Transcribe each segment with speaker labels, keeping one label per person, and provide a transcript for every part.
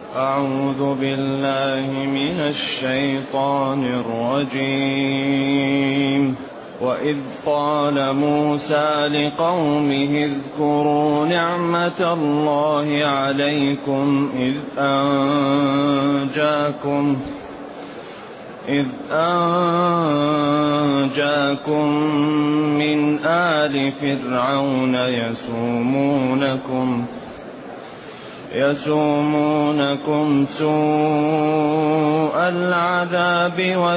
Speaker 1: أعوذ بالله من الشيطان الرجيم. وإذ قال موسى لقومه اذكروا نعمة الله عليكم إذ أنجاكم من آل فرعون يسومونكم سوء العذاب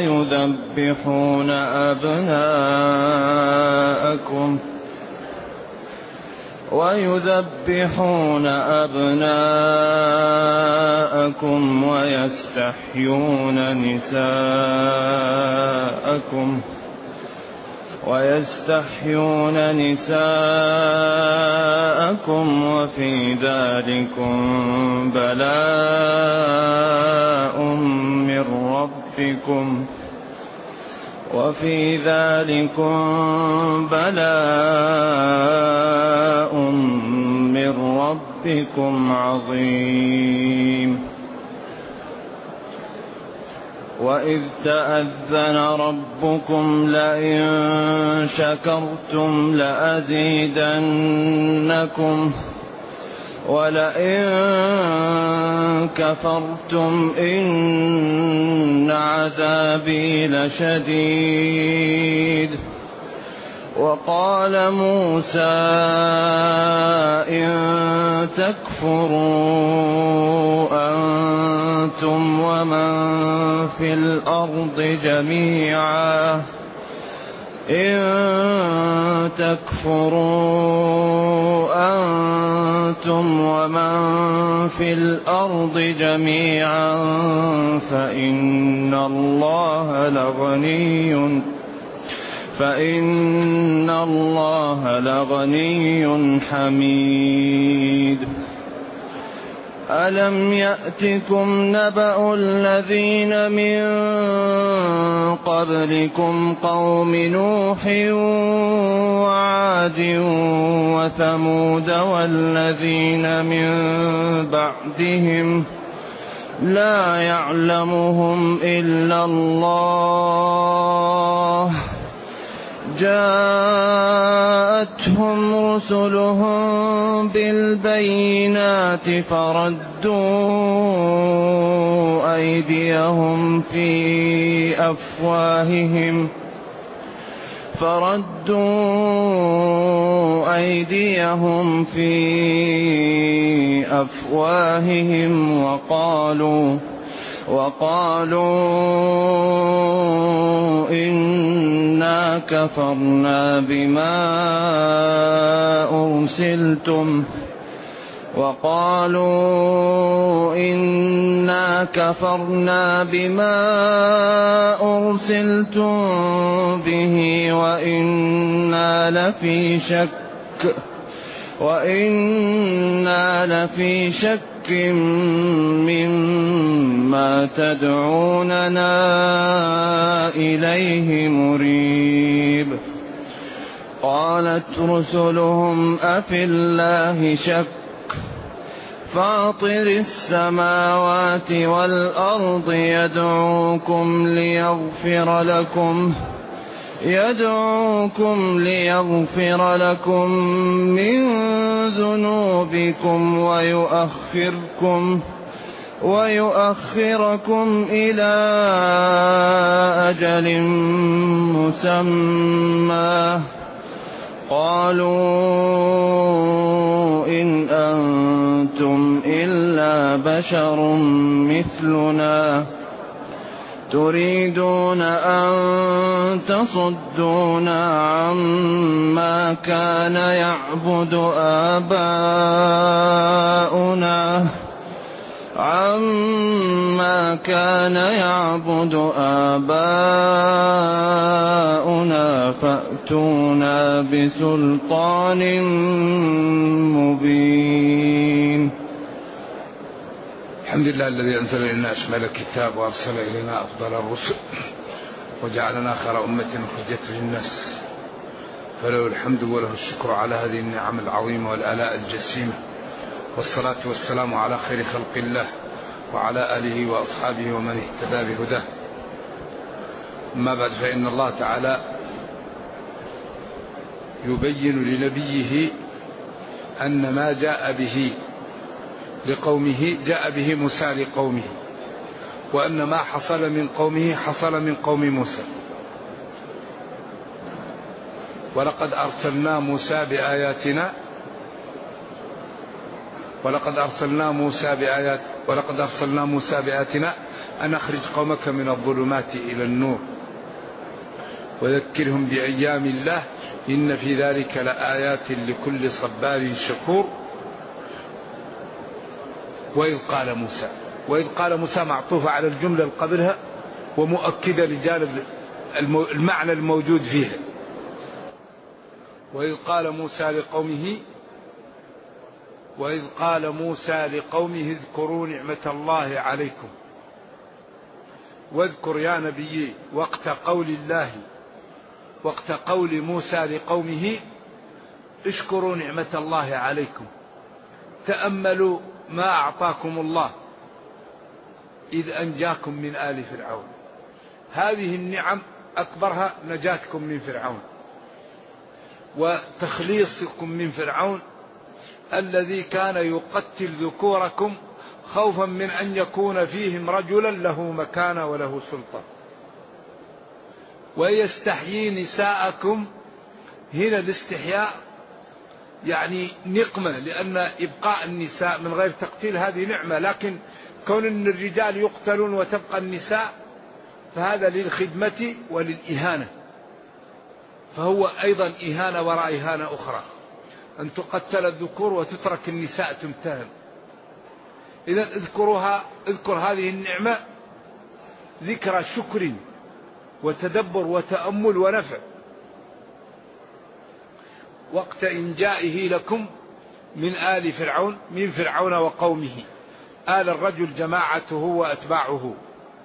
Speaker 1: ويذبحون أبناءكم ويستحيون نساءكم وفي ذلكم بلاء من ربكم عظيم. وإذ تأذن ربكم لئن شكرتم لأزيدنكم ولئن كفرتم إن عذابي لشديد. وقال موسى إن تكفروا أنتم ومن في الأرض جميعا فإن الله لغني حميد. ألم يأتكم نبأ الذين من قبلكم قوم نوح وعاد وثمود والذين من بعدهم لا يعلمهم إلا الله جاءتهم رسلهم بالبينات فردوا أيديهم في أفواههم وقالوا إنا كفرنا بما أرسلتم به وإنا لفي شك مما تدعوننا إليه مريب. قالت رسلهم أفي الله شك فاطر السماوات والأرض يدعوكم ليغفر لكم من ذنوبكم ويؤخركم إلى أجل مسمى. قالوا إن أنتم إلا بشر مثلنا تريدون أن تصدونا عما كان يعبد آباؤنا فأتونا بسلطان مبين.
Speaker 2: الحمد لله الذي أنزل إلينا أشمل الكتاب وأرسل إلينا أفضل الرسل وجعلنا خير أمة أخرجت للناس، فله الحمد وله الشكر على هذه النعم العظيمة والآلاء الجسيمة، والصلاة والسلام على خير خلق الله وعلى آله وأصحابه ومن اهتدى بهداه. أما بعد، فإن الله تعالى يبين لنبيه أن ما جاء به لقومه جاء به موسى لقومه، وأن ما حصل من قومه حصل من قوم موسى. ولقد أرسلنا موسى بآياتنا أن أخرج قومك من الظلمات إلى النور وذكرهم بأيام الله إن في ذلك لآيات لكل صبار شكور. وإذ قال موسى معطوفة على الجملة قبلها ومؤكدة لجانب المعنى الموجود فيها. وإذ قال موسى لقومه اذكروا نعمة الله عليكم. واذكر يا نبي وقت قول موسى لقومه اشكروا نعمة الله عليكم، تأملوا ما أعطاكم الله إذ أنجاكم من آل فرعون. هذه النعم أكبرها نجاتكم من فرعون وتخليصكم من فرعون الذي كان يقتل ذكوركم خوفا من أن يكون فيهم رجلا له مكانة وله سلطة، ويستحيي نساءكم. هنا الاستحياء يعني نقمة، لأن إبقاء النساء من غير تقتيل هذه نعمة، لكن كون أن الرجال يقتلون وتبقى النساء فهذا للخدمة وللإهانة، فهو أيضا إهانة وراء إهانة أخرى، أن تقتل الذكور وتترك النساء تمتهن. إذن اذكر هذه النعمة ذكر شكر وتدبر وتأمل ونفع. وقت إنجائه لكم من آل فرعون، من فرعون وقومه. آل الرجل جماعته وأتباعه.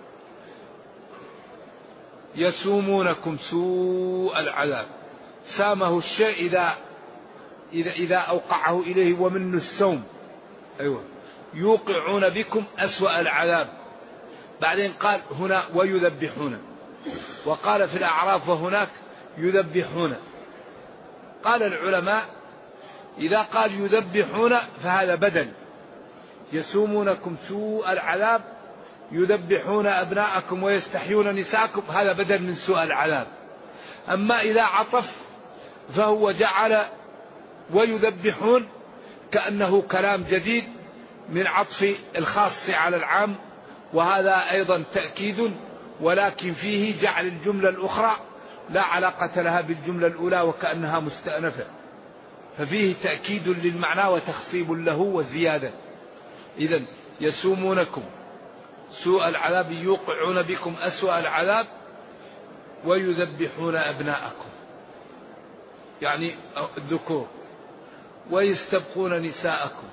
Speaker 2: يسومونكم سوء العذاب. سامه الشيء إذا أوقعه إليه ومنه السوم. أيوة. يوقعون بكم أسوأ العذاب. بعدين قال هنا ويذبحون، وقال في الأعراف وهناك يذبحون. قال العلماء إذا قال يذبحون فهذا بدل. يسومونكم سوء العذاب، يذبحون أبناءكم ويستحيون نساءكم، هذا بدل من سوء العذاب. أما إذا عطف فهو جعل ويذبحون كأنه كلام جديد من عطف الخاص على العام، وهذا أيضا تأكيد، ولكن فيه جعل الجملة الأخرى لا علاقة لها بالجملة الأولى وكأنها مستأنفة، ففيه تأكيد للمعنى وتخصيب له وزيادة. إذن يسومونكم سوء العذاب، يوقعون بكم أسوأ العذاب، ويذبحون أبناءكم يعني الذكور، ويستبقون نساءكم.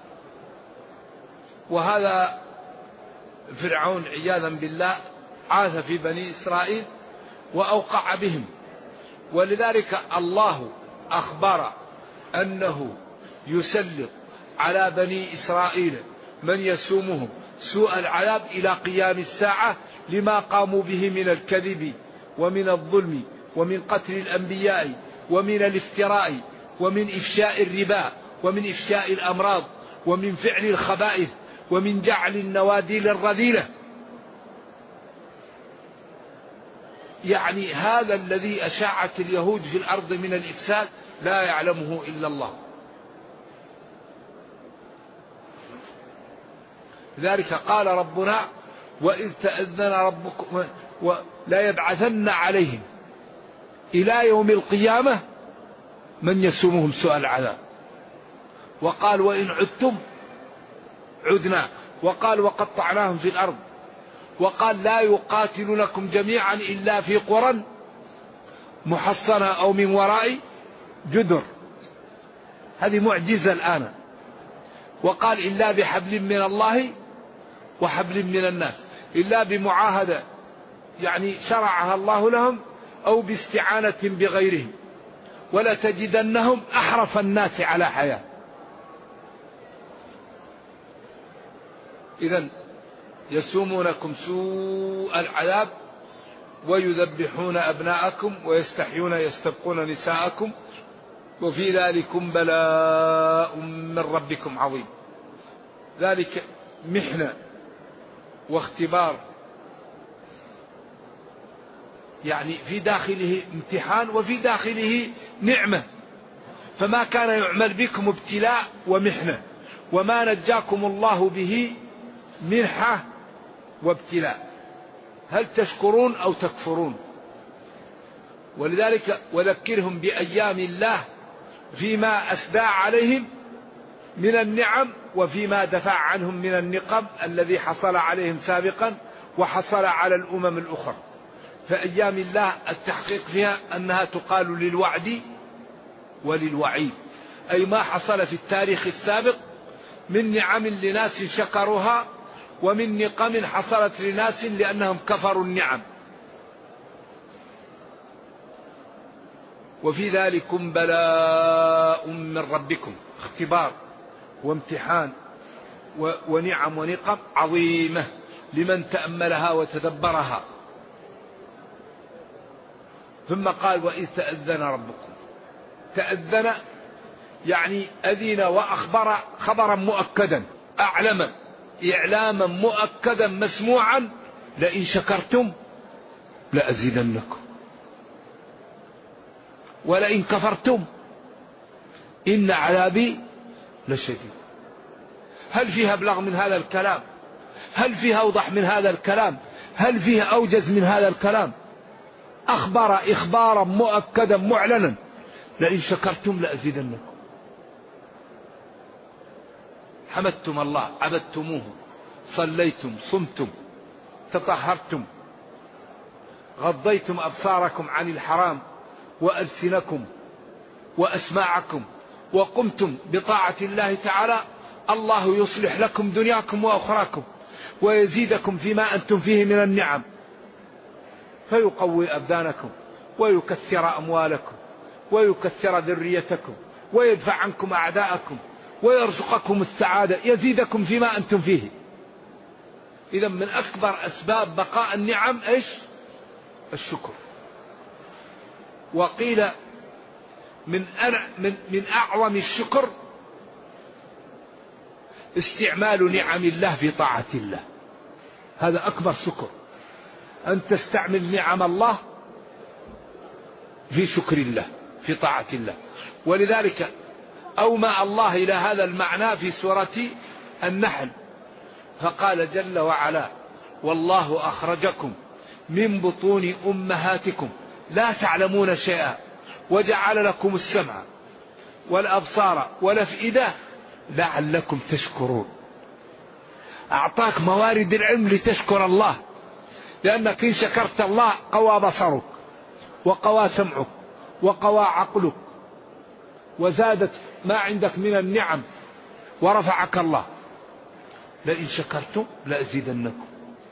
Speaker 2: وهذا فرعون عياذا بالله عاث في بني إسرائيل وأوقع بهم، ولذلك الله أخبر أنه يسلط على بني إسرائيل من يسومهم سوء العذاب إلى قيام الساعة لما قاموا به من الكذب ومن الظلم ومن قتل الأنبياء ومن الافتراء ومن إفشاء الربا ومن إفشاء الأمراض ومن فعل الخبائث ومن جعل النواديل الرذيلة. يعني هذا الذي أشاعت اليهود في الأرض من الإفساد لا يعلمه إلا الله. لذلك قال ربنا وإذ تأذن ربكم لا يبعثن عليهم إلى يوم القيامة من يسومهم سوء العذاب. وقال وإن عدتم عدنا، وقال وقطعناهم في الأرض، وقال لا يقاتلونكم جميعا إلا في قرى محصنة أو من وراء جدر، هذه معجزة الآن. وقال إلا بحبل من الله وحبل من الناس، إلا بمعاهدة يعني شرعها الله لهم أو باستعانة بغيرهم، ولا تجدنهم أحرف الناس على حياة. إذن يسومونكم سوء العذاب ويذبحون أبناءكم يستبقون نساءكم وفي ذلكم بلاء من ربكم عظيم. ذلك محنة واختبار، يعني في داخله امتحان وفي داخله نعمة. فما كان يعمل بكم ابتلاء ومحنة، وما نجاكم الله به منحة وابتلاء. هل تشكرون أو تكفرون؟ ولذلك وذكرهم بأيام الله فيما أسدى عليهم من النعم وفيما دفع عنهم من النقم الذي حصل عليهم سابقا وحصل على الأمم الأخرى. فأيام الله التحقيق فيها أنها تقال للوعد وللوعيد، أي ما حصل في التاريخ السابق من نعم لناس شكروها ومن نقم حصلت لناس لأنهم كفروا النعم. وفي ذلكم بلاء من ربكم، اختبار وامتحان ونعم ونقم عظيمة لمن تأملها وتدبرها. ثم قال وإذ تأذن ربكم. تأذن يعني أذن وأخبر خبرا مؤكدا، أعلم إعلاما مؤكدا مسموعا: لئن شكرتم لأزيدنكم ولئن كفرتم إن عذابي لشديد. هل فيها أبلغ من هذا الكلام؟ هل فيها أوضح من هذا الكلام؟ هل فيها أوجز من هذا الكلام؟ أخبر إخبارا مؤكدا معلنا: لئن شكرتم لأزيدنكم. حمدتم الله، عبدتموه، صليتم، صمتم، تطهرتم، غضيتم أبصاركم عن الحرام وألسنكم وأسماعكم وقمتم بطاعة الله تعالى، الله يصلح لكم دنياكم وأخراكم ويزيدكم فيما أنتم فيه من النعم، فيقوي أبدانكم ويكثر أموالكم ويكثر ذريتكم ويدفع عنكم أعداءكم ويرزقكم السعادة، يزيدكم فيما أنتم فيه. إذا من أكبر أسباب بقاء النعم إيش؟ الشكر. وقيل من أعظم الشكر استعمال نعم الله في طاعة الله. هذا أكبر شكر، أن تستعمل نعم الله في شكر الله في طاعة الله. ولذلك أومأ الله إلى هذا المعنى في سورة النحل، فقال جل وعلا: والله أخرجكم من بطون أمهاتكم لا تعلمون شيئا وجعل لكم السمع والأبصار والأفئدة لعلكم تشكرون. أعطاك موارد العلم لتشكر الله، لأنك إن شكرت الله قوى بصرك وقوى سمعك وقوى عقلك وزادت ما عندك من النعم ورفعك الله. لئن شكرتم لأزيدنكم.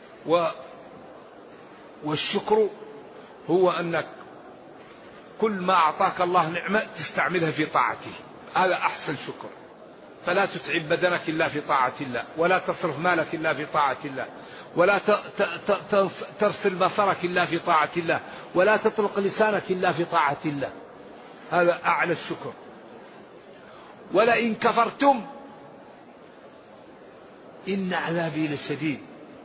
Speaker 2: والشكر هو أنك كل ما أعطاك الله نعمة تستعملها في طاعته، هذا أحسن شكر. فلا تتعب بدنك إلا في طاعة الله، ولا تصرف مالك إلا في طاعة الله، ولا ترسل بصرك إلا في طاعة الله، ولا تطلق لسانك إلا في طاعة الله. هذا أعلى الشكر. ولئن كفرتم إن عذابي لشديد.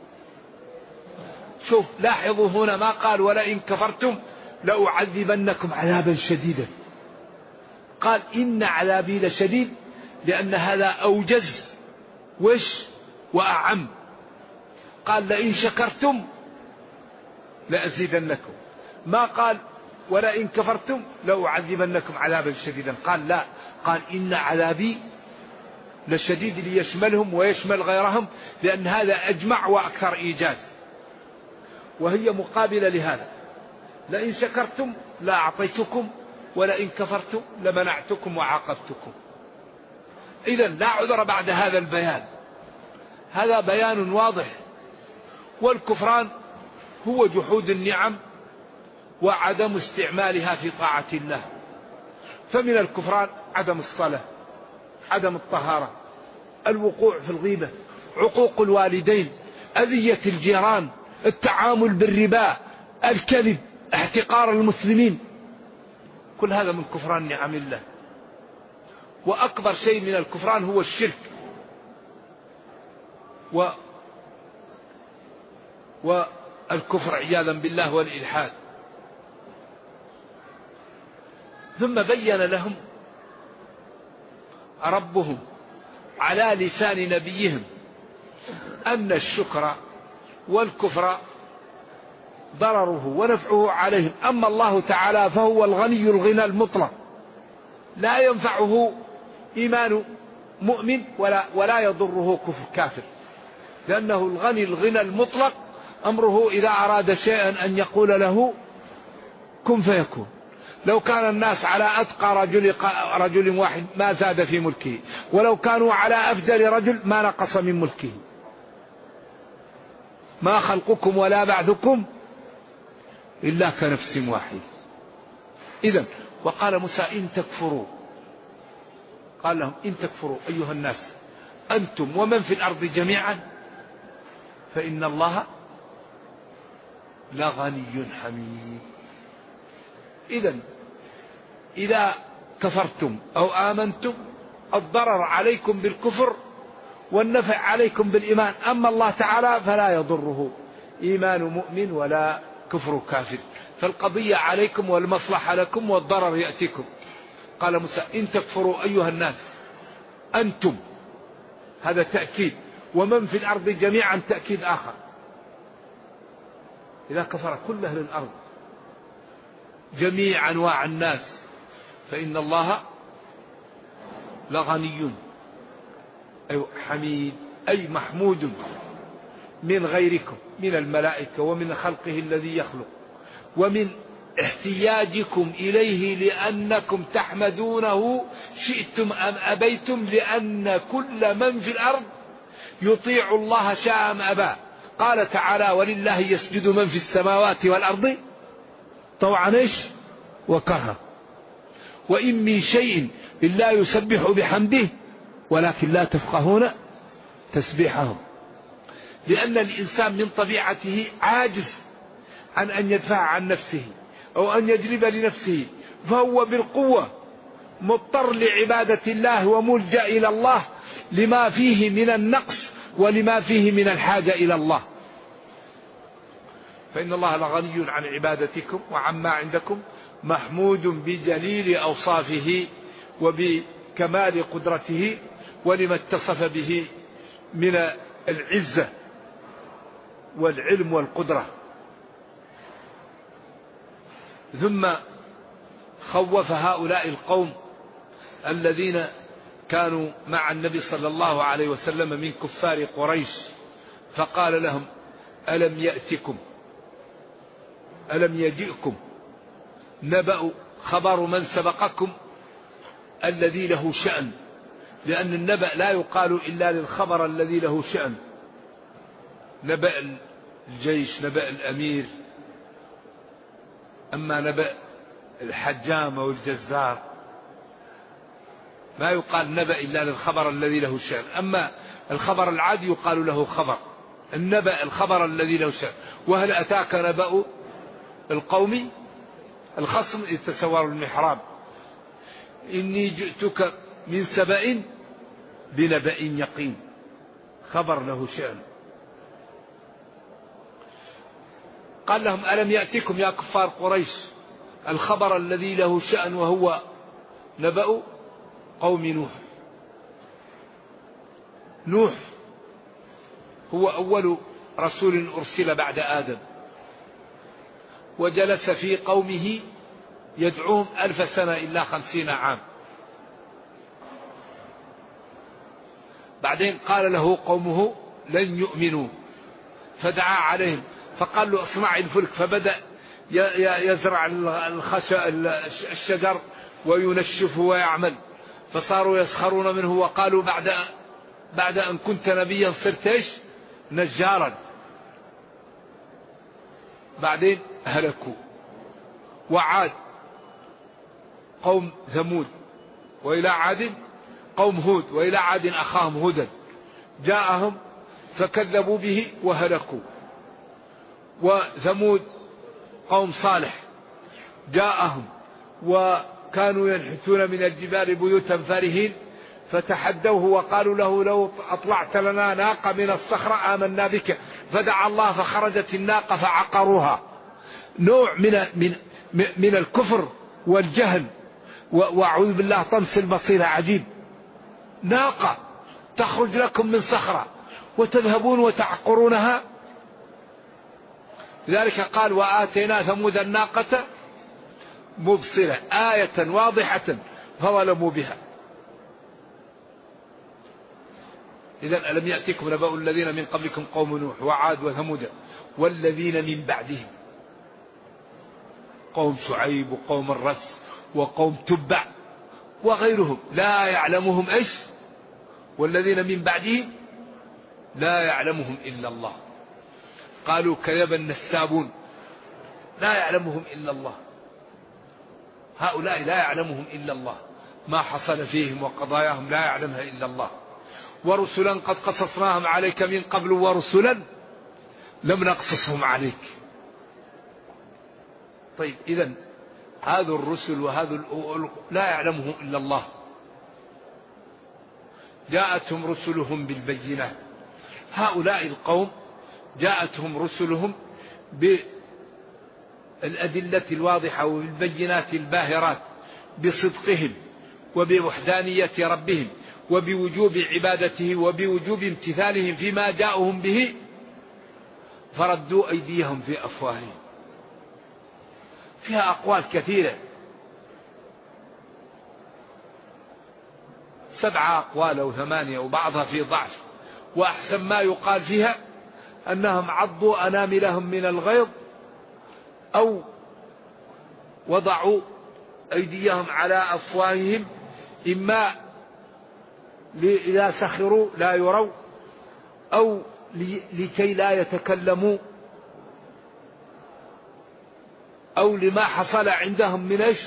Speaker 2: شوف لاحظوا هنا ما قال ولئن كفرتم لأعذبنكم عذابا شديدا، قال إن عذابي لشديد، لأن هذا أوجز وأعم. قال لئن شكرتم لأزيدنكم، ما قال ولئن كفرتم لأعذبنكم عذابا شديدا، قال لا، قال إن عذابي لشديد ليشملهم ويشمل غيرهم، لأن هذا أجمع وأكثر إيجاز، وهي مقابلة لهذا. لئن شكرتم لأعطيتكم ولئن كفرتم لمنعتكم وعاقبتكم. إذن لا عذر بعد هذا البيان، هذا بيان واضح. والكفران هو جحود النعم وعدم استعمالها في طاعة الله. فمن الكفران عدم الصلاة، عدم الطهارة، الوقوع في الغيبة، عقوق الوالدين، أذية الجيران، التعامل بالربا، الكذب، احتقار المسلمين، كل هذا من كفران نعم الله. وأكبر شيء من الكفران هو الشرك والكفر عياذا بالله والإلحاد. ثم بين لهم ربهم على لسان نبيهم أن الشكر والكفر ضرره ونفعه عليهم. أما الله تعالى فهو الغني الغنى المطلق، لا ينفعه إيمان مؤمن ولا يضره كفر كافر، لأنه الغني الغنى المطلق، أمره إذا أراد شيئا أن يقول له كن فيكون. لو كان الناس على أتقى رجل واحد ما زاد في ملكه، ولو كانوا على أفجر رجل ما نقص من ملكه. ما خلقكم ولا بعثكم إلا كنفس واحد. إذن وقال موسى إن تكفروا، قال لهم إن تكفروا أيها الناس أنتم ومن في الأرض جميعا فإن الله لغني حميد. إذن إذا كفرتم أو آمنتم الضرر عليكم بالكفر والنفع عليكم بالإيمان. أما الله تعالى فلا يضره إيمان مؤمن ولا كفر كافر، فالقضية عليكم والمصلحة لكم والضرر يأتيكم. قال موسى إن تكفروا أيها الناس أنتم، هذا تأكيد، ومن في الأرض جميعا تأكيد آخر. إذا كفر كل أهل الأرض جميع أنواع الناس فإن الله لغني أي حميد، أي محمود من غيركم من الملائكة ومن خلقه الذي يخلق، ومن احتياجكم إليه لأنكم تحمدونه شئتم أم أبيتم، لأن كل من في الأرض يطيع الله شاء أم أبى. قال تعالى ولله يسجد من في السماوات والأرض طوعا ايش وكرها، وإن من شيء إلا يسبح بحمده ولكن لا تفقهون تسبيحهم. لأن الإنسان من طبيعته عاجز عن أن يدفع عن نفسه أو أن يجلب لنفسه، فهو بالقوة مضطر لعبادة الله وملجأ إلى الله لما فيه من النقص ولما فيه من الحاجة إلى الله. فإن الله لغني عن عبادتكم وعما عندكم محمود بجليل أوصافه وبكمال قدرته ولما اتصف به من العزة والعلم والقدرة. ثم خوف هؤلاء القوم الذين كانوا مع النبي صلى الله عليه وسلم من كفار قريش، فقال لهم ألم يجئكم نبأ خبر من سبقكم الذي له شأن، لأن النبأ لا يقال إلا للخبر الذي له شأن، نبأ الجيش، نبأ الأمير. أما نبأ الحجام والجزار ما يقال نبأ إلا للخبر الذي له شأن. أما الخبر العادي يقال له خبر، النبأ الخبر الذي له شأن. وهل أتاك نبأ القوم الخصم إذ تسوروا المحراب إني جئتك من سبأ بنبأ يقين، خبر له شأن. قال لهم ألم يأتكم يا كفار قريش الخبر الذي له شأن وهو نبأ قوم نوح. نوح هو أول رسول أرسل بعد آدم، وجلس في قومه يدعوهم 1000 سنة إلا 50 عام. بعدين قال له قومه لن يؤمنوا، فدعا عليهم فقال له اصنع الفلك، فبدأ يزرع الشجر وينشفه ويعمل، فصاروا يسخرون منه وقالوا بعد أن كنت نبيا صرت ايش نجارا. بعدين هلكوا. وعاد قوم ثمود، وإلى عاد قوم هود، وإلى عاد أخاهم هودا، جاءهم فكذبوا به وهلكوا. وثمود قوم صالح جاءهم وكانوا ينحتون من الجبال بيوتا فارهين، فتحدوه وقالوا له لو أطلعت لنا ناقة من الصخرة آمنا بك، فدعا الله فخرجت الناقة فعقروها. نوع من الكفر والجهل وأعوذ بالله طمس البصيرة عجيب. ناقة تخرج لكم من صخرة وتذهبون وتعقرونها. لذلك قال وآتينا ثمود الناقة مبصرة آية واضحة فظلموا بها. إذن ألم يأتكم نبأ الذين من قبلكم قوم نوح وعاد وثمود والذين من بعدهم قوم شعيب وقوم الرس وقوم تبع وغيرهم لا يعلمهم إيش؟ والذين من بعدهم لا يعلمهم إلا الله. قالوا كذب النسابون لا يعلمهم إلا الله. هؤلاء لا يعلمهم إلا الله، ما حصل فيهم وقضاياهم لا يعلمها إلا الله. ورسلا قد قصصناهم عليك من قبل ورسلا لم نقصصهم عليك. طيب إذن هذا الرسل وهذا لا يعلمهم إلا الله. جاءتهم رسلهم بالبينات. هؤلاء القوم جاءتهم رسلهم بالأدلة الواضحة وبالبينات الباهرات بصدقهم وبوحدانية ربهم وبوجوب عبادته وبوجوب امتثالهم فيما جاءهم به، فردوا أيديهم في أفواههم. فيها أقوال كثيرة، 7 أقوال أو 8 وبعضها في ضعف، وأحسن ما يقال فيها أنهم عضوا أناملهم من الغيظ أو وضعوا أيديهم على أفواههم، إما إذا سخروا لا يروا أو لكي لا يتكلموا أو لما حصل عندهم من إيش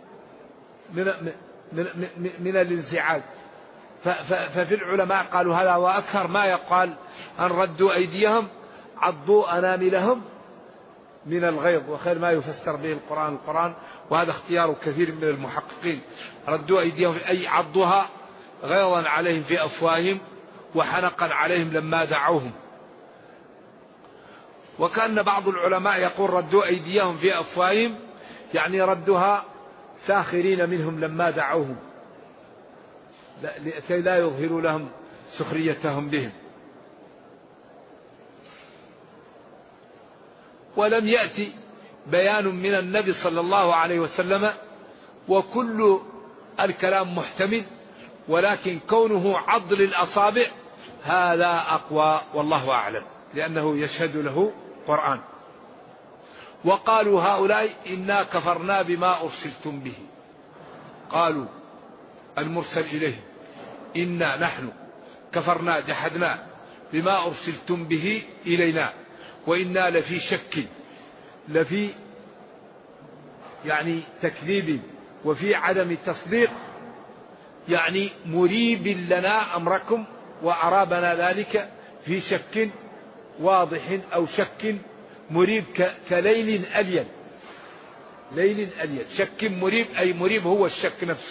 Speaker 2: من الانزعاج. ففي العلماء قالوا هذا وأكثر ما يقال أن ردوا أيديهم عضوا أناملهم من الغيظ، وخير ما يفسر به القرآن، وهذا اختيار كثير من المحققين. ردوا أيديهم أي عضوها غيظا عليهم في أفواههم وحنقا عليهم لما دعوهم. وكان بعض العلماء يقول ردوا أيديهم في أفواههم يعني ردوها ساخرين منهم لما دعوهم لكي لا يظهروا لهم سخريتهم بهم. ولم يأتي بيان من النبي صلى الله عليه وسلم، وكل الكلام محتمل، ولكن كونه عض للأصابع هذا أقوى والله أعلم، لأنه يشهد له قرآن. وقالوا هؤلاء إنا كفرنا بما أرسلتم به، قالوا المرسل إليه إنا نحن كفرنا جحدنا بما أرسلتم به إلينا وإنا لفي شك، لفي يعني تكذيب وفي عدم تصديق، يعني مريب لنا أمركم وأرابنا ذلك في شك واضح أو شك مريب كليل أليل، ليل أليل، شك مريب أي مريب هو الشك نفسه.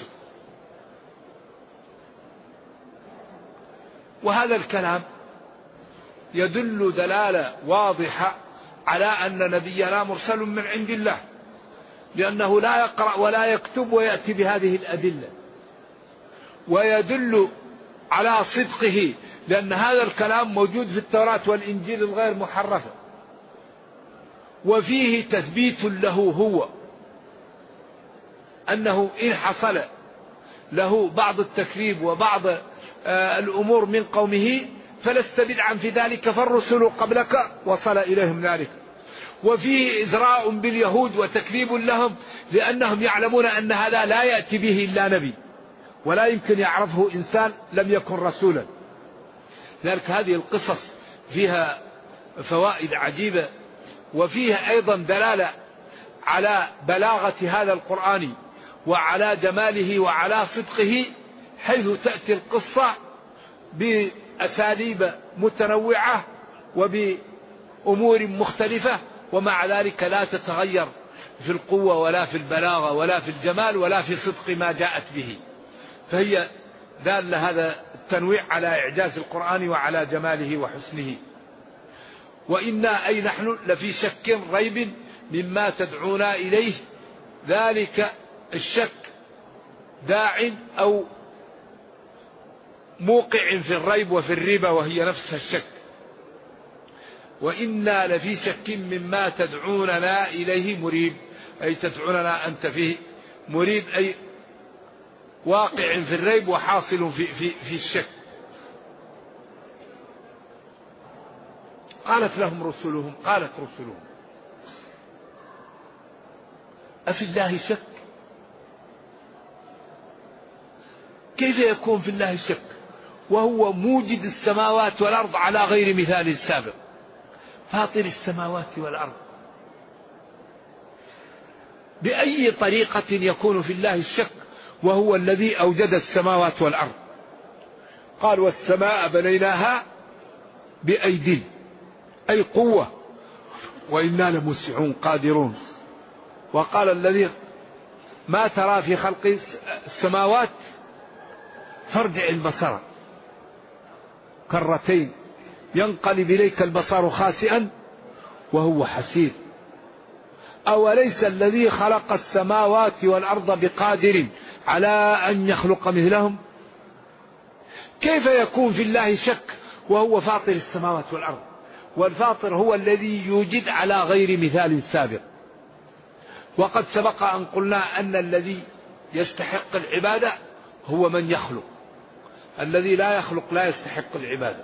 Speaker 2: وهذا الكلام يدل دلالة واضحة على أن نبينا مرسل من عند الله، لأنه لا يقرأ ولا يكتب ويأتي بهذه الأدلة، ويدل على صدقه، لأن هذا الكلام موجود في التوراة والإنجيل الغير محرفة، وفيه تثبيت له هو أنه إن حصل له بعض التكذيب وبعض الأمور من قومه فلست بدعا في ذلك، فالرسل قبلك وصل إليهم ذلك. وفيه إزراء باليهود وتكذيب لهم، لأنهم يعلمون أن هذا لا يأتي به إلا نبي، ولا يمكن يعرفه إنسان لم يكن رسولا. لذلك هذه القصص فيها فوائد عجيبة، وفيها أيضا دلالة على بلاغة هذا القرآن وعلى جماله وعلى صدقه، حيث تأتي القصة بأساليب متنوعة وبأمور مختلفة، ومع ذلك لا تتغير في القوة ولا في البلاغة ولا في الجمال ولا في صدق ما جاءت به. فهي دال هذا التنويع على إعجاز القرآن وعلى جماله وحسنه. وإنا أي نحن لفي شك ريب مما تدعونا إليه. ذلك الشك داع أو موقع في الريب وفي الريبة، وهي نفس الشك. وإنا لفي شك مما تدعوننا إليه مريب، أي تدعوننا أنت فيه مريب، أي واقع في الريب وحاصل في الشك. قالت رسلهم أفي الله شك؟ كيف يكون في الله شك وهو موجد السماوات والأرض على غير مثال سابق، فاطر السماوات والأرض؟ بأي طريقة يكون في الله الشك وهو الذي أوجد السماوات والأرض؟ قال والسماء بنيناها بأيد أي قوة، وإنا لموسعون قادرون. وقال الذي ما ترى في خلق السماوات فارجع البصر كرتين ينقلب إليك البصر خاسئا وهو حسير، أوليس الذي خلق السماوات والأرض بقادر على أن يخلق مثلهم؟ كيف يكون في الله شك وهو فاطر السماوات والأرض؟ والفاطر هو الذي يوجد على غير مثال سابق. وقد سبق أن قلنا أن الذي يستحق العبادة هو من يخلق، الذي لا يخلق لا يستحق العبادة.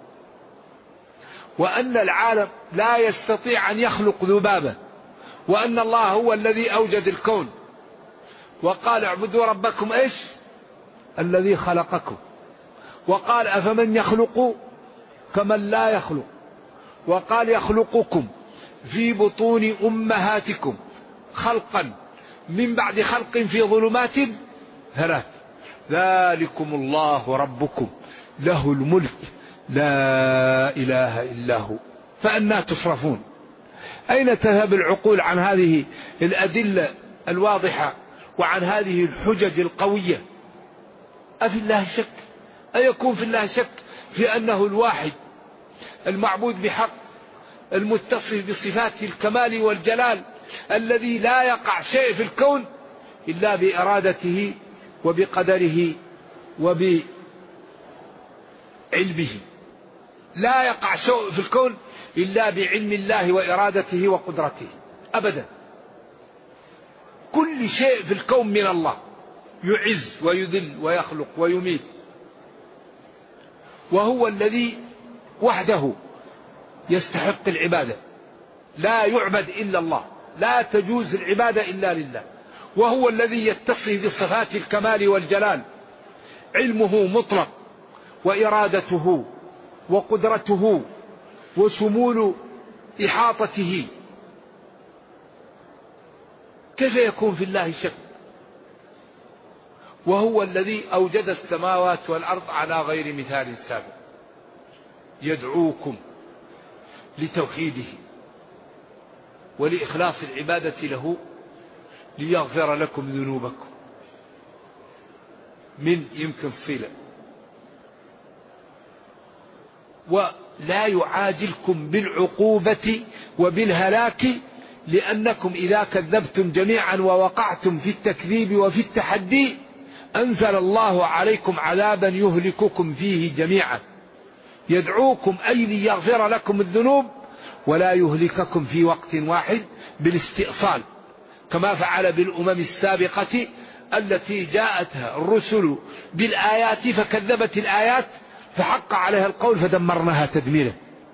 Speaker 2: وأن العالم لا يستطيع أن يخلق ذبابة، وأن الله هو الذي أوجد الكون. وقال اعبدوا ربكم إيش؟ الذي خلقكم. وقال أفمن يخلق كمن لا يخلق. وقال يخلقكم في بطون أمهاتكم خلقا من بعد خلق في ظلمات ثلاث ذلكم الله ربكم له الملك لا إله إلا هو فأنى تصرفون؟ أين تذهب العقول عن هذه الأدلة الواضحة وعن هذه الحجج القوية؟ أفي الله شك؟ أيكون في الله شك في أنه الواحد المعبود بحق المتصف بصفات الكمال والجلال الذي لا يقع شيء في الكون إلا بإرادته وبقدره وبعلمه؟ لا يقع شيء في الكون إلا بعلم الله وإرادته وقدرته أبدا. كل شيء في الكون من الله، يعز ويذل ويخلق ويميت، وهو الذي وحده يستحق العبادة. لا يعبد إلا الله، لا تجوز العبادة إلا لله. وهو الذي يتصف بصفات الكمال والجلال، علمه مطلق وإرادته وقدرته وشمول إحاطته. كيف يكون في الله شك وهو الذي أوجد السماوات والأرض على غير مثال سابق؟ يدعوكم لتوحيده ولإخلاص العبادة له ليغفر لكم ذنوبكم. من يمكن صلة، ولا يعاجلكم بالعقوبة وبالهلاك، لأنكم إذا كذبتم جميعا ووقعتم في التكذيب وفي التحدي أنزل الله عليكم عذابا يهلككم فيه جميعا. يدعوكم أي ليغفر لكم الذنوب ولا يهلككم في وقت واحد بالاستئصال، كما فعل بالأمم السابقة التي جاءتها الرسل بالآيات فكذبت الآيات فحق عليها القول فدمرناها تدميرا.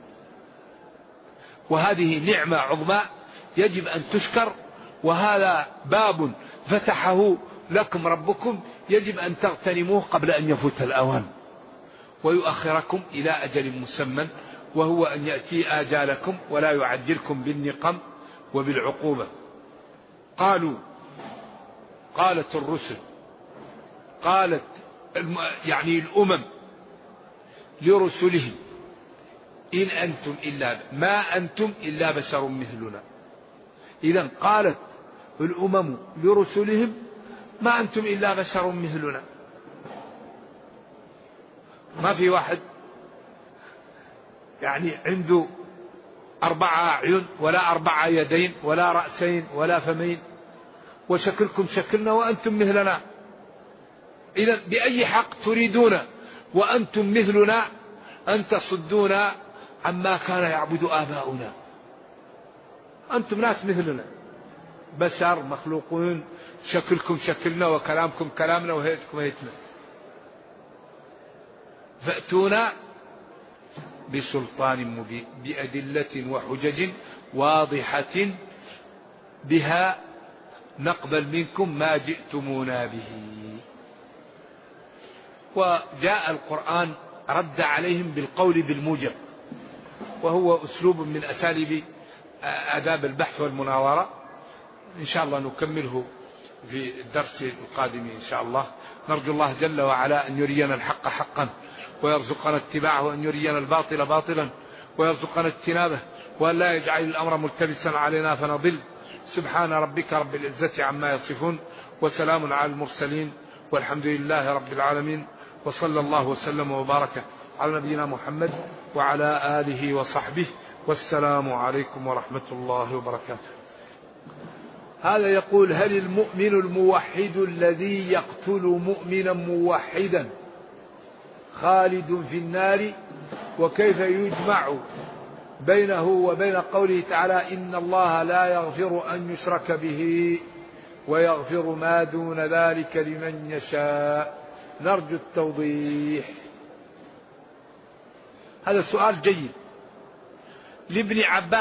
Speaker 2: وهذه نعمة عظمى يجب أن تشكر، وهذا باب فتحه لكم ربكم يجب أن تغتنموه قبل أن يفوت الأوان ويؤخركم إلى أجل مسمى، وهو أن يأتي آجالكم ولا يعجلكم بالنقم وبالعقوبة. قالت الرسل، قالت يعني الأمم لرسلهم إن أنتم إلا ما أنتم إلا بشر مثلنا. إذن قالت الأمم لرسلهم ما أنتم إلا بشر مثلنا. ما في واحد يعني عنده 4 أعين ولا 4 يدين ولا رأسين ولا فمين، وشكلكم شكلنا وأنتم مثلنا. إذن بأي حق تريدون وأنتم مثلنا أن تصدونا عما كان يعبد آباؤنا؟ أنتم ناس مثلنا، بشر مخلوقون، شكلكم شكلنا وكلامكم كلامنا وهيئتكم هيئتنا. فأتونا بسلطان مبين بأدلة وحجج واضحة بها نقبل منكم ما جئتمونا به. وجاء القرآن رد عليهم بالقول بالموجب، وهو أسلوب من أساليب آداب البحث والمناورة. إن شاء الله نكمله في الدرس القادم إن شاء الله. نرجو الله جل وعلا أن يرينا الحق حقا ويرزقنا اتباعه، وأن يرينا الباطل باطلا ويرزقنا اجتنابه، وأن لا يجعل الأمر ملتبسا علينا فنضل. سبحان ربك رب العزة عما يصفون، وسلام على المرسلين، والحمد لله رب العالمين، وصلى الله وسلم وبارك على نبينا محمد وعلى آله وصحبه، والسلام عليكم ورحمة الله وبركاته. هذا يقول: هل المؤمن الموحد الذي يقتل مؤمنا موحدا خالد في النار؟ وكيف يجمع بينه وبين قوله تعالى: إن الله لا يغفر أن يشرك به ويغفر ما دون ذلك لمن يشاء؟ نرجو التوضيح. هذا سؤال جيد. لابن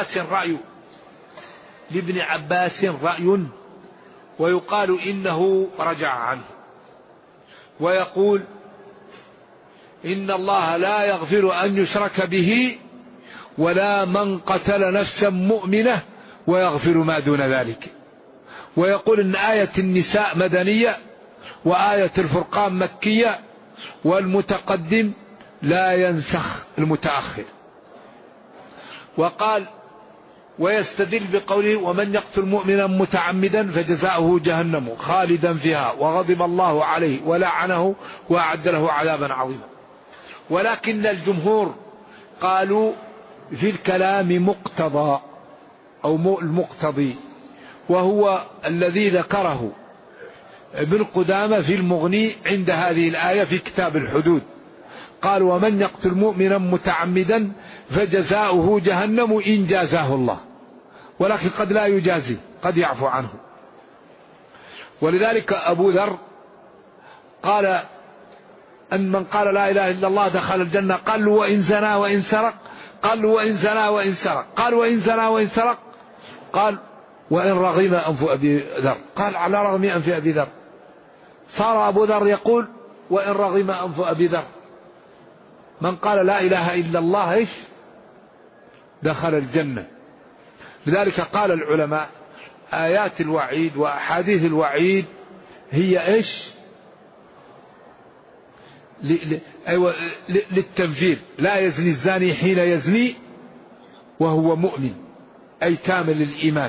Speaker 2: عباس رأي ويقال إنه رجع عنه، ويقول: إن الله لا يغفر أن يشرك به ولا من قتل نفسا مؤمنة ويغفر ما دون ذلك. ويقول إن آية النساء مدنية وآية الفرقان مكية، والمتقدم لا ينسخ المتأخر. وقال: ويستدل بقوله: ومن يقتل مؤمنا متعمدا فجزاؤه جهنم خالدا فيها وغضب الله عليه ولعنه وأعد له عذابا عظيما. ولكن الجمهور قالوا في الكلام مقتضى أو المقتضي، وهو الذي ذكره ابن قدامة في المغني عند هذه الآية في كتاب الحدود. قال: ومن يقتل مؤمنا متعمدا فجزاؤه جهنم إن جازاه الله، ولكن قد لا يجازي، قد يعفو عنه. ولذلك أبو ذر قال أن من قال لا إله إلا الله دخل الجنة. قال: وإن زنى وإن سرق؟ قال: وإن زنى وإن سرق؟ قال: وإن زنى وإن سرق؟ قال: وإن رغم أنف أبي ذر؟ قال: على رغم أنف أبي ذر. صار أبو ذر يقول: وإن رغم أنف أبي ذر. من قال لا إله إلا الله إيش؟ دخل الجنة. لذلك قال العلماء: آيات الوعيد وأحاديث الوعيد هي إيش؟ للتنفير. لا يزني الزاني حين يزني وهو مؤمن، أي كامل الإيمان.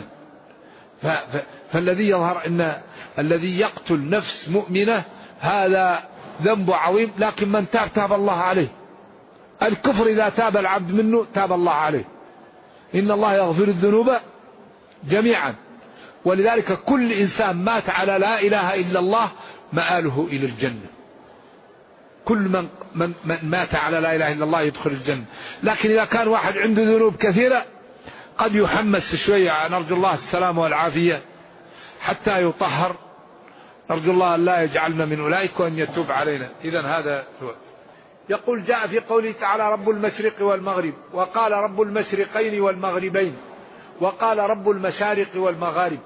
Speaker 2: فالذي يظهر أن الذي يقتل نفس مؤمنة هذا ذنب عظيم، لكن من تاب الله عليه. الكفر إذا تاب العبد منه تاب الله عليه. إن الله يغفر الذنوب جميعا. ولذلك كل إنسان مات على لا إله إلا الله مآله إلى الجنة. كل من مات على لا إله إلا الله يدخل الجنة. لكن إذا كان واحد عنده ذنوب كثيرة قد يحمس شوية، نرجو الله السلامة والعافية حتى يطهر. نرجو الله أن لا يجعلنا من أولئك وأن يتوب علينا. إذن هذا هو. يقول: جاء في قوله تعالى: رب المشرق والمغرب، وقال: رب المشرقين والمغربين، وقال: رب المشارق والمغارب.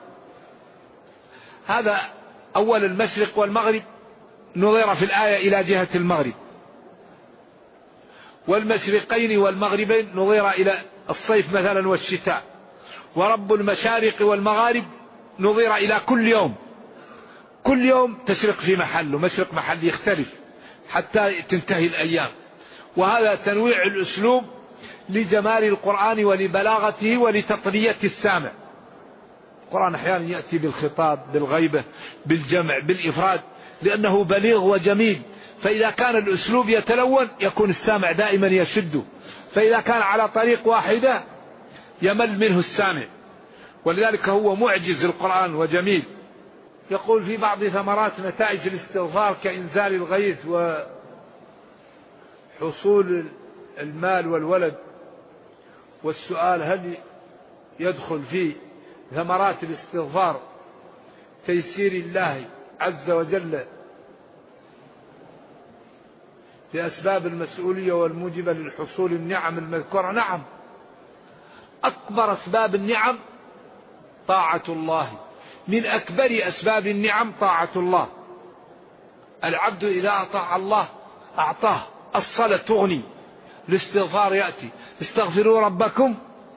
Speaker 2: هذا أول المشرق والمغرب نظر في الآية إلى جهة المغرب، والمشرقين والمغربين نظر إلى الصيف مثلا والشتاء، ورب المشارق والمغارب نظر إلى كل يوم. كل يوم تشرق في محل، ومشرق محل يختلف حتى تنتهي الأيام. وهذا تنويع الأسلوب لجمال القرآن ولبلاغته ولتطرية السامع. القرآن أحيانا يأتي بالخطاب، بالغيبة، بالجمع، بالإفراد، لأنه بليغ وجميل. فإذا كان الأسلوب يتلون يكون السامع دائما يشده، فإذا كان على طريق واحدة يمل منه السامع. ولذلك هو معجز القرآن وجميل. يقول في بعض ثمرات نتائج الاستغفار كإنزال الغيث وحصول المال والولد. والسؤال: هل يدخل في ثمرات الاستغفار تيسير الله عز وجل لأسباب المسؤولية والموجبة للحصول النعم المذكورة؟ نعم، أكبر أسباب النعم طاعة الله، من أكبر أسباب النعم طاعة الله. العبد إذا أطاع الله أعطاه. الصلاة تغني، الاستغفار يأتي: استغفروا ربكم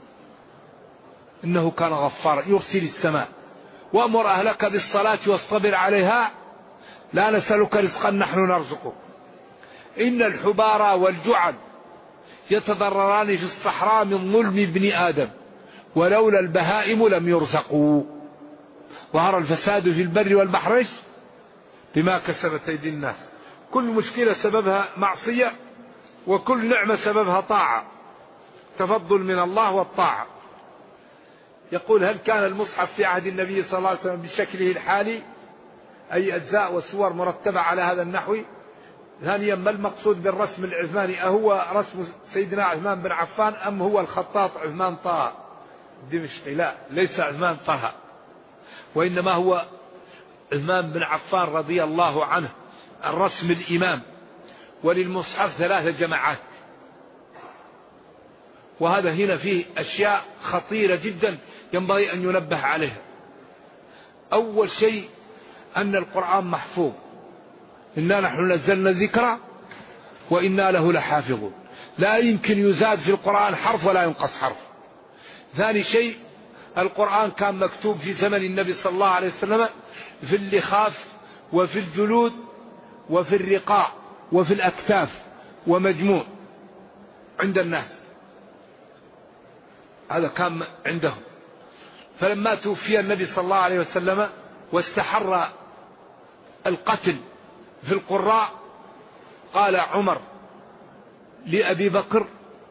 Speaker 2: إنه كان غفارا يرسل السماء، وأمر أهلك بالصلاة واصطبر عليها لا نسألك رزقا نحن نرزقك. إن الحبار والجعل يتضرران في الصحراء من ظلم ابن آدم، ولولا البهائم لم يرزقوا. ظهر الفساد في البر والبحر بما كسبت أيدي الناس. كل مشكلة سببها معصية، وكل نعمة سببها طاعة، تفضل من الله والطاعة. يقول: هل كان المصحف في عهد النبي صلى الله عليه وسلم بشكله الحالي، أي أجزاء وسور مرتبة على هذا النحو؟ ثانيا: ما المقصود بالرسم العثماني؟ أهو رسم سيدنا عثمان بن عفان أم هو الخطاط عثمان طه دمشقي؟ لا، ليس عثمان طه، وإنما هو عثمان بن عفان رضي الله عنه الرسم الإمام. وللمصحف 3 جماعات. وهذا هنا فيه أشياء خطيرة جدا ينبغي أن ينبه عليها. أول شيء أن القرآن محفوظ، إنا نحن نزلنا الذكر وإنا له لحافظون، لا يمكن يزاد في القرآن حرف ولا ينقص حرف. ثاني شيء: القرآن كان مكتوب في زمن النبي صلى الله عليه وسلم في اللخاف وفي الجلود وفي الرقاع وفي الأكتاف ومجموع عند الناس، هذا كان عندهم. فلما توفي النبي صلى الله عليه وسلم واستحر القتل في القراء، قال عمر لأبي بكر: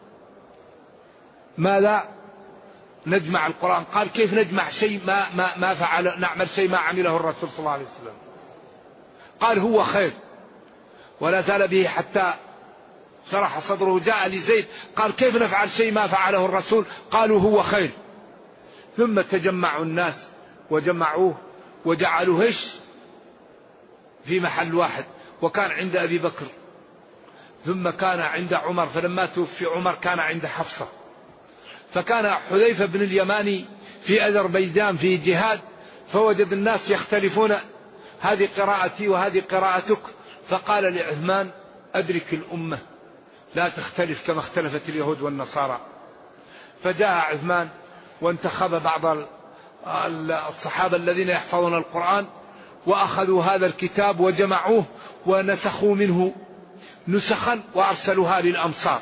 Speaker 2: ماذا نجمع القرآن؟ قال: كيف نجمع شيء ما فعل، نعمل شيء ما عمله الرسول صلى الله عليه وسلم؟ قال: هو خير، ولا زال به حتى شرح صدره. جاء لزيد قال: كيف نفعل شيء ما فعله الرسول؟ قالوا: هو خير. ثم تجمعوا الناس وجمعوه وجعلوه في محل واحد، وكان عند أبي بكر، ثم كان عند عمر، فلما توفي عمر كان عند حفصة. فكان حذيفة بن اليماني في أذربيجان في جهاد، فوجد الناس يختلفون، هذه قراءتي وهذه قراءتك، فقال لعثمان: أدرك الأمة لا تختلف كما اختلفت اليهود والنصارى. فجاء عثمان وانتخب بعض الصحابة الذين يحفظون القرآن، وأخذوا هذا الكتاب وجمعوه ونسخوا منه نسخا وأرسلوها للأمصار،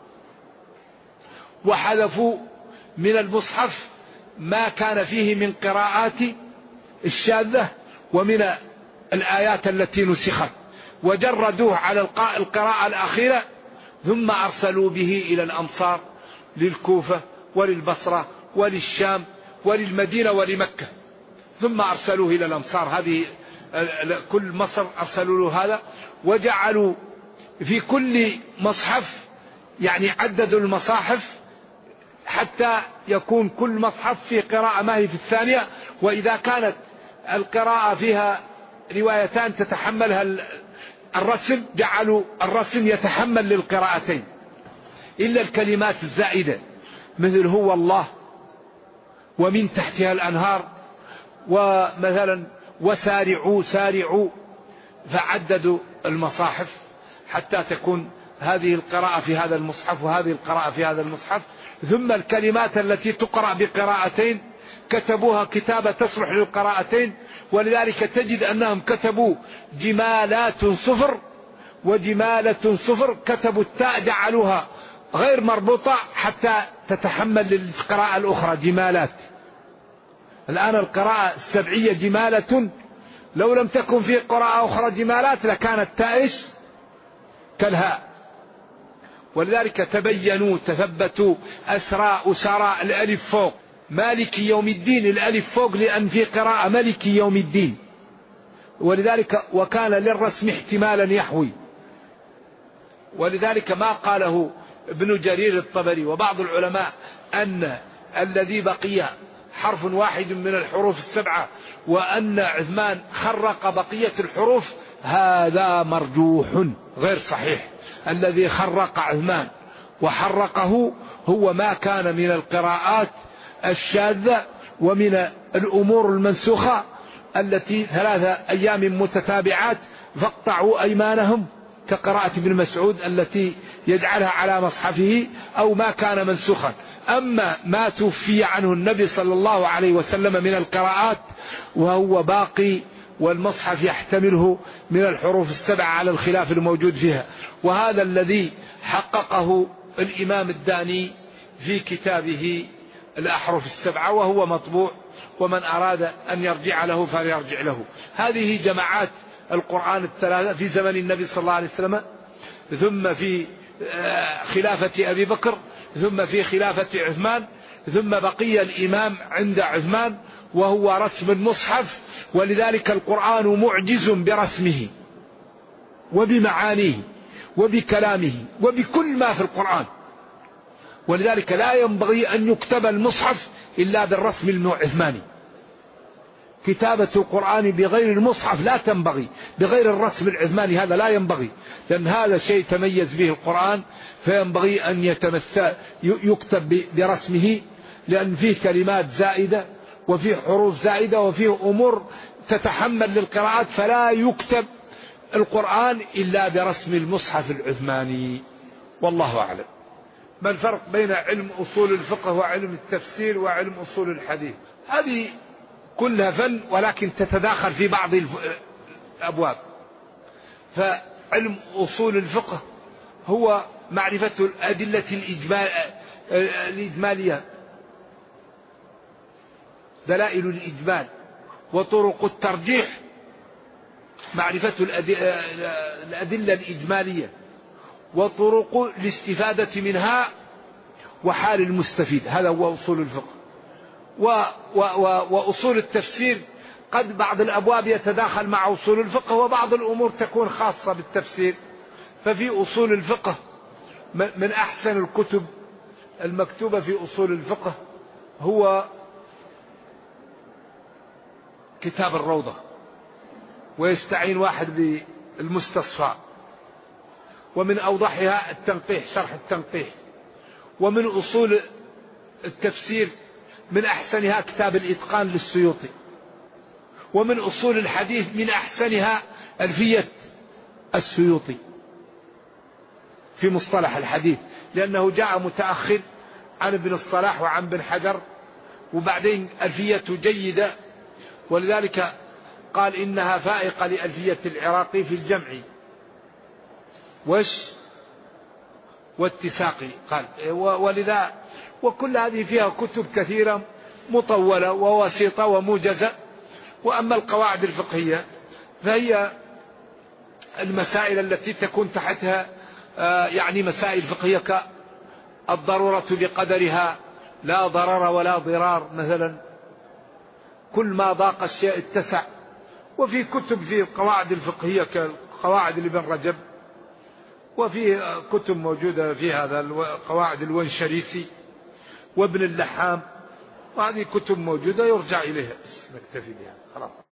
Speaker 2: وحذفوا من المصحف ما كان فيه من قراءات الشاذة ومن الآيات التي نسخت، وجردوه على القراءة الأخيرة، ثم أرسلوا به إلى الأمصار، للكوفة وللبصرة وللشام وللمدينة ولمكة، ثم أرسلوه إلى الأمصار. هذه كل مصر أرسلوا له هذا، وجعلوا في كل مصحف، يعني عددوا المصاحف حتى يكون كل مصحف في قراءة ما هي في الثانية. وإذا كانت القراءة فيها روايتان تتحملها الرسم، جعلوا الرسم يتحمل للقراءتين، إلا الكلمات الزائدة مثل هو الله ومن تحتها الأنهار، ومثلا وسارعوا سارعوا، فعددوا المصاحف حتى تكون هذه القراءة في هذا المصحف وهذه القراءة في هذا المصحف. ثم الكلمات التي تقرأ بقراءتين كتبوها كتابة تصلح للقراءتين، ولذلك تجد أنهم كتبوا جمالات صفر وجمالة صفر، كتبوا التاء جعلوها غير مربوطة حتى تتحمل القراءة الأخرى جمالات. الآن القراءة السبعية جمالة، لو لم تكن في قراءة أخرى جمالات لكانت تاء كالهاء. ولذلك تبينوا تثبتوا أسراء أسراء، الألف فوق، مالك يوم الدين الألف فوق، لأن في قراءة ملك يوم الدين. ولذلك وكان للرسم احتمالا يحوي. ولذلك ما قاله ابن جرير الطبري وبعض العلماء أن الذي بقي حرف واحد من الحروف السبعة وأن عثمان خرق بقية الحروف، هذا مرجوح غير صحيح. الذي خرق عثمان وحرقه هو ما كان من القراءات الشاذة ومن الأمور المنسوخة التي 3 أيام متتابعات فاقطعوا أيمانهم، كقراءة ابن مسعود التي يجعلها على مصحفه، أو ما كان منسوخا. أما ما توفي عنه النبي صلى الله عليه وسلم من القراءات وهو باقي والمصحف يحتمله من الحروف السبعة على الخلاف الموجود فيها. وهذا الذي حققه الإمام الداني في كتابه الأحرف السبعة، وهو مطبوع، ومن أراد أن يرجع له فليرجع له. هذه جماعات القرآن الثلاثة في زمن النبي صلى الله عليه وسلم، ثم في خلافة أبي بكر، ثم في خلافة عثمان، ثم بقي الإمام عند عثمان وهو رسم المصحف. ولذلك القرآن معجز برسمه وبمعانيه وبكلامه وبكل ما في القرآن. ولذلك لا ينبغي أن يكتب المصحف إلا بالرسم العثماني. كتابة القرآن بغير المصحف لا تنبغي، بغير الرسم العثماني هذا لا ينبغي، لأن هذا شيء تميز به القرآن، فينبغي أن يكتب برسمه، لأن فيه كلمات زائدة وفيه حروف زائدة وفيه أمور تتحمل للقراءات، فلا يكتب القرآن إلا برسم المصحف العثماني. والله أعلم. ما الفرق بين علم أصول الفقه وعلم التفسير وعلم أصول الحديث؟ هذه كلها فن، ولكن تتداخل في بعض الأبواب. فعلم أصول الفقه هو معرفة الأدلة الإجمالية، دلائل الإجمال وطرق الترجيح، معرفة الأدلة الإجمالية وطرق الاستفادة منها وحال المستفيد. هذا هو أصول الفقه. وأصول التفسير قد بعض الأبواب يتداخل مع أصول الفقه، وبعض الأمور تكون خاصة بالتفسير. ففي أصول الفقه من أحسن الكتب المكتوبة في أصول الفقه هو كتاب الروضة، ويستعين واحد بالمستصفى. ومن أوضحها التنقيح، شرح التنقيح. ومن أصول التفسير من أحسنها كتاب الإتقان للسيوطي. ومن أصول الحديث من أحسنها ألفية السيوطي في مصطلح الحديث، لأنه جاء متأخر عن ابن الصلاح وعن ابن حجر، وبعدين ألفيته جيدة، ولذلك قال إنها فائقة لألفية العراقي في الجمع والاتساق قال. ولذا وكل هذه فيها كتب كثيرة مطولة ووسيطة وموجزة. وأما القواعد الفقهية فهي المسائل التي تكون تحتها يعني مسائل فقهية كالضرورة بقدرها، لا ضرر ولا ضرار مثلا، كل ما ضاق الشيء اتسع. وفي كتب في القواعد الفقهية كقواعد لابن رجب، وفي كتب موجودة في هذا قواعد الونشريسي وابن اللحام، وهذه كتب موجودة يرجع إليها. نكتفي بها خلاص.